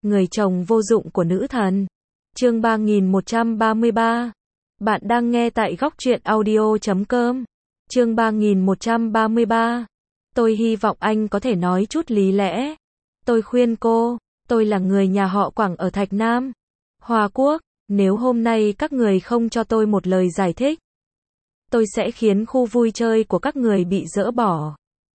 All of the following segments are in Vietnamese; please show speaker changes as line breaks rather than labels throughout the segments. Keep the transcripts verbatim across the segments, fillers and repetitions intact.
người chồng vô dụng của nữ thần. Chương ba nghìn một trăm ba mươi ba. Bạn đang nghe tại góc truyện audio chấm com. Chương ba nghìn một trăm ba mươi ba. Tôi hy vọng anh có thể nói chút lý lẽ. Tôi khuyên cô, tôi là người nhà họ Quảng ở Thạch Nam, Hoa Quốc, nếu hôm nay các người không cho tôi một lời giải thích, tôi sẽ khiến khu vui chơi của các người bị dỡ bỏ.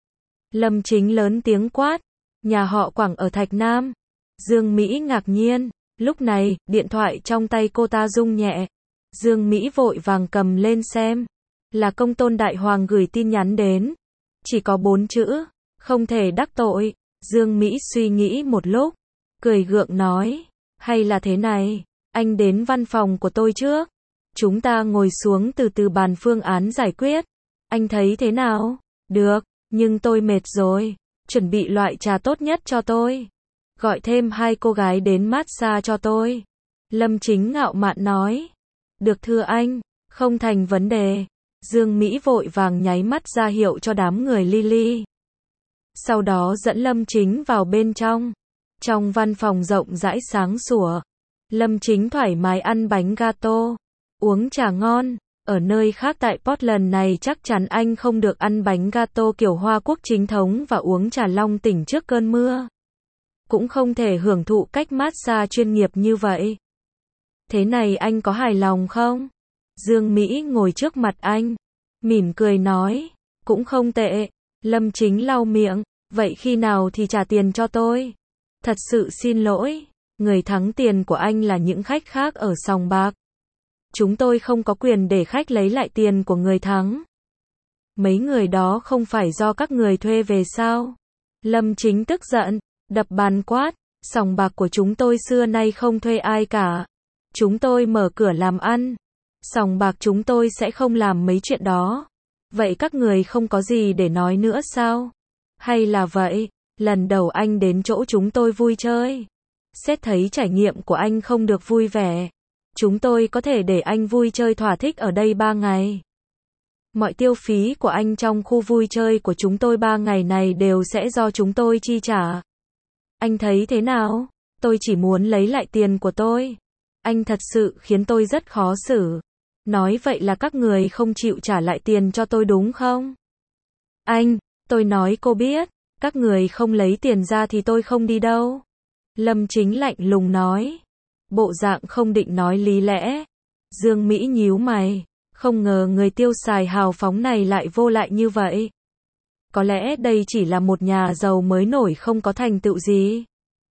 Lâm Chính lớn tiếng quát, nhà họ Quảng ở Thạch Nam. Dương Mỹ ngạc nhiên, lúc này, điện thoại trong tay cô ta rung nhẹ. Dương Mỹ vội vàng cầm lên xem, là công tôn đại hoàng gửi tin nhắn đến. Chỉ có bốn chữ, không thể đắc tội. Dương Mỹ suy nghĩ một lúc, cười gượng nói, hay là thế này, anh đến văn phòng của tôi trước. Chúng ta ngồi xuống từ từ bàn phương án giải quyết. Anh thấy thế nào? Được, nhưng tôi mệt rồi. Chuẩn bị loại trà tốt nhất cho tôi. Gọi thêm hai cô gái đến massage cho tôi. Lâm Chính ngạo mạn nói. Được thưa anh, không thành vấn đề. Dương Mỹ vội vàng nháy mắt ra hiệu cho đám người Lily. Sau đó dẫn Lâm Chính vào bên trong. Trong văn phòng rộng rãi sáng sủa, Lâm Chính thoải mái ăn bánh gato, uống trà ngon. Ở nơi khác tại Portland này chắc chắn anh không được ăn bánh gato kiểu Hoa Quốc chính thống và uống trà long tỉnh trước cơn mưa. Cũng không thể hưởng thụ cách massage chuyên nghiệp như vậy. Thế này anh có hài lòng không? Dương Mỹ ngồi trước mặt anh, mỉm cười nói, cũng không tệ. Lâm Chính lau miệng, vậy khi nào thì trả tiền cho tôi? Thật sự xin lỗi, người thắng tiền của anh là những khách khác ở sòng bạc. Chúng tôi không có quyền để khách lấy lại tiền của người thắng. Mấy người đó không phải do các người thuê về sao? Lâm Chính tức giận, đập bàn quát, sòng bạc của chúng tôi xưa nay không thuê ai cả. Chúng tôi mở cửa làm ăn. Sòng bạc chúng tôi sẽ không làm mấy chuyện đó. Vậy các người không có gì để nói nữa sao? Hay là vậy, lần đầu anh đến chỗ chúng tôi vui chơi, xét thấy trải nghiệm của anh không được vui vẻ. Chúng tôi có thể để anh vui chơi thỏa thích ở đây ba ngày. Mọi tiêu phí của anh trong khu vui chơi của chúng tôi ba ngày này đều sẽ do chúng tôi chi trả. Anh thấy thế nào? Tôi chỉ muốn lấy lại tiền của tôi. Anh thật sự khiến tôi rất khó xử. Nói vậy là các người không chịu trả lại tiền cho tôi đúng không? Anh, tôi nói cô biết, các người không lấy tiền ra thì tôi không đi đâu. Lâm Chính lạnh lùng nói. Bộ dạng không định nói lý lẽ. Dương Mỹ nhíu mày, không ngờ người tiêu xài hào phóng này lại vô lại như vậy. Có lẽ đây chỉ là một nhà giàu mới nổi không có thành tựu gì.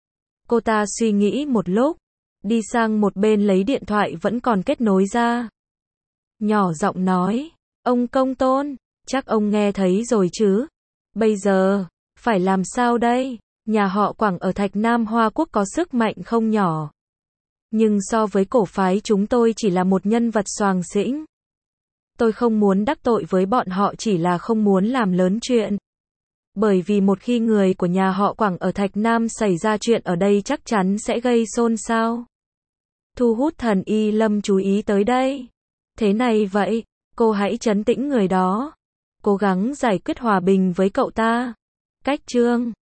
Cô ta suy nghĩ một lúc, đi sang một bên lấy điện thoại vẫn còn kết nối ra. Nhỏ giọng nói, ông Công Tôn, chắc ông nghe thấy rồi chứ. Bây giờ, phải làm sao đây? Nhà họ Quảng ở Thạch Nam Hoa Quốc có sức mạnh không nhỏ. Nhưng so với cổ phái chúng tôi chỉ là một nhân vật xoàng xĩnh. Tôi không muốn đắc tội với bọn họ chỉ là không muốn làm lớn chuyện. Bởi vì một khi người của nhà họ Quảng ở Thạch Nam xảy ra chuyện ở đây chắc chắn sẽ gây xôn xao. Thu hút thần y Lâm chú ý tới đây. Thế này vậy, cô hãy trấn tĩnh người đó. Cố gắng giải quyết hòa bình với cậu ta. Cách chương